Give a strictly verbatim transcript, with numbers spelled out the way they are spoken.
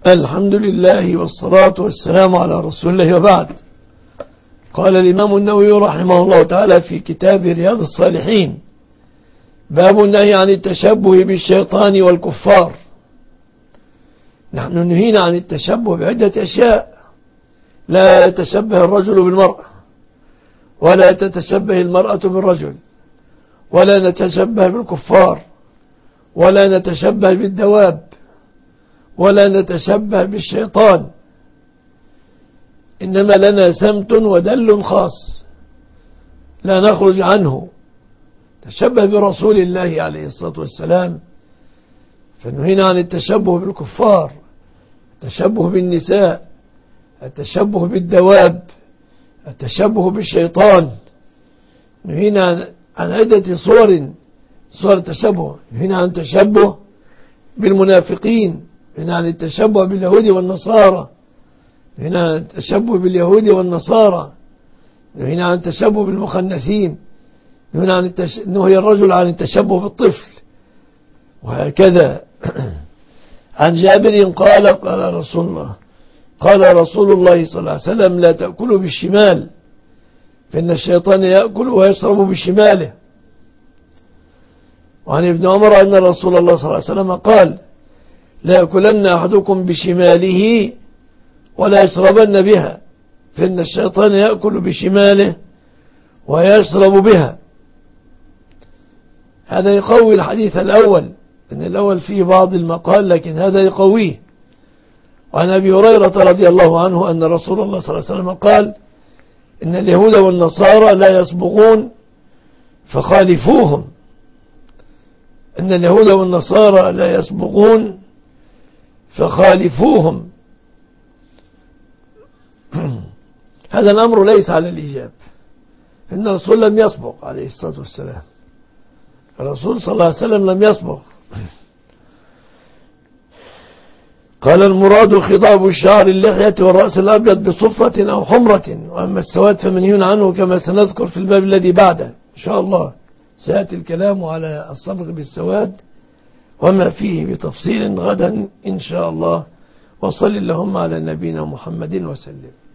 الحمد لله والصلاة والسلام على رسول الله وبعد. قال الإمام النووي رحمه الله تعالى في كتاب رياض الصالحين: باب النهي عن التشبه بالشيطان والكفار. نحن نهينا عن التشبه بعدة أشياء: لا يتشبه الرجل بالمرأة، ولا تتشبه المرأة بالرجل، ولا نتشبه بالكفار، ولا نتشبه بالدواب، ولا نتشبه بالشيطان، إنما لنا سمت ودل خاص لا نخرج عنه. تشبه برسول الله عليه الصلاة والسلام، فنهينا عن التشبه بالكفار، التشبه بالنساء، التشبه بالدواب، التشبه بالشيطان. نهينا عن عدة صور صور التشبه. نهينا عن التشبه بالمنافقين، نهينا عن التشبه باليهود والنصارى، نهينا عن التشبه باليهود والنصارى، نهينا عن التشبه بالمخنثين، نهينا عن التش... نهي الرجل عن التشبه بالطفل، وهكذا. عن جابر قال: قال رسول الله قال رسول الله صلى الله عليه وسلم: لا تأكلوا بالشمال فإن الشيطان يأكل ويشرب بشماله. وعن ابن عمر أن رسول الله صلى الله عليه وسلم قال: لا يأكلن أحدكم بشماله ولا يشربن بها فإن الشيطان يأكل بشماله ويشرب بها. هذا يقوي الحديث الأول، إن الأول فيه بعض المقال لكن هذا يقويه. وعن أبي هريرة رضي الله عنه أن رسول الله صلى الله عليه وسلم قال: إن اليهود والنصارى لا يصبغون فخالفوهم. إن اليهود والنصارى لا يصبغون فخالفوهم. هذا الأمر ليس على الإيجاب، إن الرسول لم يصبغ عليه الصلاة والسلام. الرسول صلى الله عليه وسلم لم يصبغ. قال: المراد خضاب الشعر اللحية والرأس الأبيض بصفة أو حمرة، وأما السواد فمنهي عنه كما سنذكر في الباب الذي بعده إن شاء الله. سيأتي الكلام على الصبغ بالسواد وما فيه بتفصيل غدا إن شاء الله. وصل اللهم على نبينا محمد وسلم.